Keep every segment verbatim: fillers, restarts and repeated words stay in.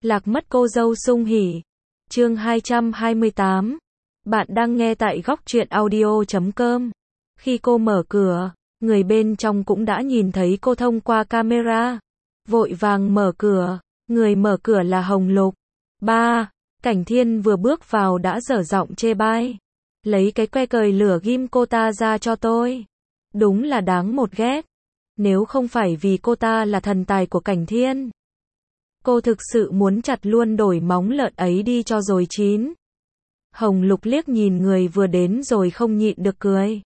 Lạc mất cô dâu sung hỉ. Chương hai trăm hai mươi tám. Bạn đang nghe tại góc truyện audio chấm com. Khi cô mở cửa, người bên trong cũng đã nhìn thấy cô thông qua camera. Vội vàng mở cửa, người mở cửa là Hồng Lục. Ba, Cảnh Thiên vừa bước vào đã dở giọng chê bai. Lấy cái que cời lửa ghim cô ta ra cho tôi. Đúng là đáng một ghét. Nếu không phải vì cô ta là thần tài của Cảnh Thiên, cô thực sự muốn chặt luôn đổi móng lợn ấy đi cho rồi chín. Hồng Lục liếc nhìn người vừa đến rồi không nhịn được cười.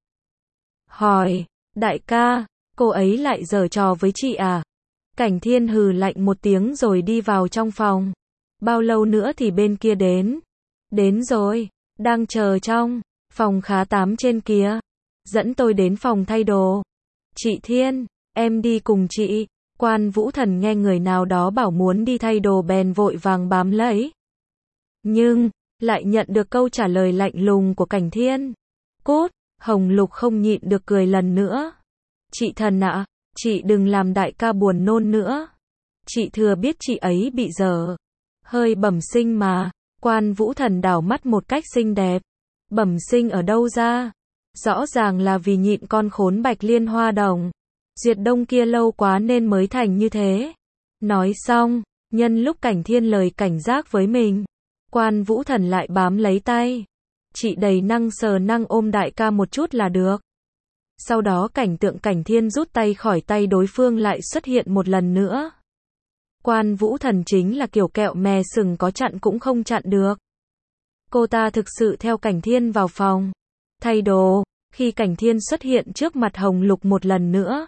Hỏi, đại ca, cô ấy lại giở trò với chị à? Cảnh Thiên hừ lạnh một tiếng rồi đi vào trong phòng. Bao lâu nữa thì bên kia đến? Đến rồi, đang chờ trong phòng khá tám trên kia. Dẫn tôi đến phòng thay đồ. Chị Thiên, em đi cùng chị. Quan Vũ Thần nghe người nào đó bảo muốn đi thay đồ bèn vội vàng bám lấy. Nhưng, lại nhận được câu trả lời lạnh lùng của Cảnh Thiên. Cút, Hồng Lục không nhịn được cười lần nữa. Chị Thần ạ, chị đừng làm đại ca buồn nôn nữa. Chị thừa biết chị ấy bị dở hơi bẩm sinh mà. Quan Vũ Thần đảo mắt một cách xinh đẹp. Bẩm sinh ở đâu ra? Rõ ràng là vì nhịn con khốn Bạch Liên Hoa Đồng Duyệt Đông kia lâu quá nên mới thành như thế. Nói xong, nhân lúc Cảnh Thiên lời cảnh giác với mình, Quan Vũ Thần lại bám lấy tay. Chị đầy năng sờ năng ôm đại ca một chút là được. Sau đó cảnh tượng Cảnh Thiên rút tay khỏi tay đối phương lại xuất hiện một lần nữa. Quan Vũ Thần chính là kiểu kẹo mè sừng có chặn cũng không chặn được. Cô ta thực sự theo Cảnh Thiên vào phòng thay đồ. Khi Cảnh Thiên xuất hiện trước mặt Hồng Lục một lần nữa,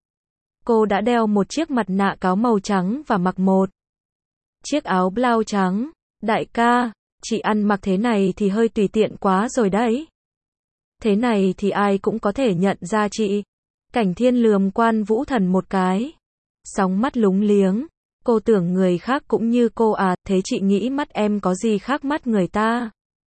cô đã đeo một chiếc mặt nạ cáo màu trắng và mặc một chiếc áo blau trắng. Đại ca, chị ăn mặc thế này thì hơi tùy tiện quá rồi đấy. Thế này thì ai cũng có thể nhận ra chị. Cảnh Thiên lườm Quan Vũ Thần một cái. Sóng mắt lúng liếng. Cô tưởng người khác cũng như cô à, thế chị nghĩ mắt em có gì khác mắt người ta?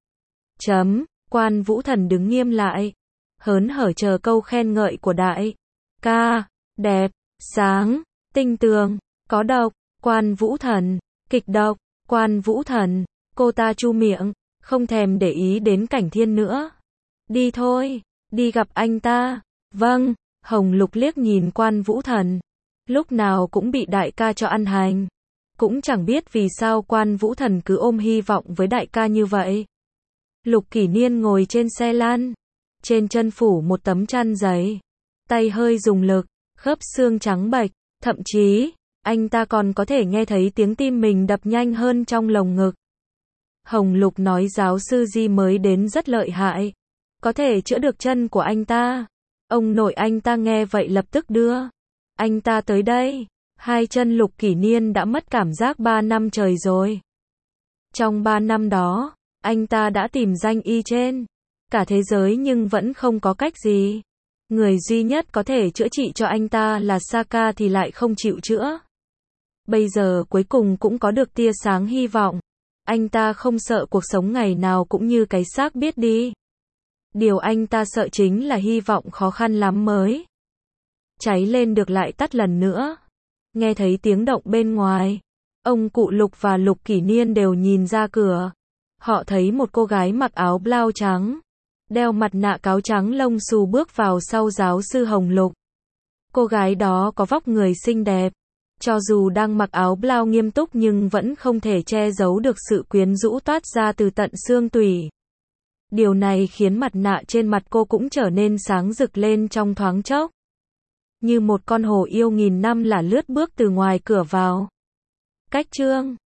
Chấm, Quan Vũ Thần đứng nghiêm lại. Hớn hở chờ câu khen ngợi của đại ca. Đẹp, sáng, tinh tường, có độc. Quan Vũ Thần, kịch độc. Quan Vũ Thần, cô ta chu miệng, không thèm để ý đến Cảnh Thiên nữa. Đi thôi, đi gặp anh ta. Vâng, Hồng Lục liếc nhìn Quan Vũ Thần. Lúc nào cũng bị đại ca cho ăn hành. Cũng chẳng biết vì sao Quan Vũ Thần cứ ôm hy vọng với đại ca như vậy. Lục Kỷ Niên ngồi trên xe lăn. Trên chân phủ một tấm chăn giấy. Tay hơi dùng lực, khớp xương trắng bệch. Thậm chí, anh ta còn có thể nghe thấy tiếng tim mình đập nhanh hơn trong lồng ngực. Hồng Lục nói giáo sư Di mới đến rất lợi hại. Có thể chữa được chân của anh ta. Ông nội anh ta nghe vậy lập tức đưa anh ta tới đây. Hai chân Lục Kỷ Niên đã mất cảm giác ba năm trời rồi. Trong ba năm đó, anh ta đã tìm danh y trên cả thế giới nhưng vẫn không có cách gì. Người duy nhất có thể chữa trị cho anh ta là Saka thì lại không chịu chữa. Bây giờ cuối cùng cũng có được tia sáng hy vọng. Anh ta không sợ cuộc sống ngày nào cũng như cái xác biết đi. Điều anh ta sợ chính là hy vọng khó khăn lắm mới cháy lên được lại tắt lần nữa. Nghe thấy tiếng động bên ngoài, ông cụ Lục và Lục Kỷ Niên đều nhìn ra cửa. Họ thấy một cô gái mặc áo blau trắng, đeo mặt nạ cáo trắng lông xù bước vào sau giáo sư Hồng Lục. Cô gái đó có vóc người xinh đẹp. Cho dù đang mặc áo blau nghiêm túc nhưng vẫn không thể che giấu được sự quyến rũ toát ra từ tận xương tủy. Điều này khiến mặt nạ trên mặt cô cũng trở nên sáng rực lên trong thoáng chốc. Như một con hổ yêu nghìn năm là lướt bước từ ngoài cửa vào. Cách chương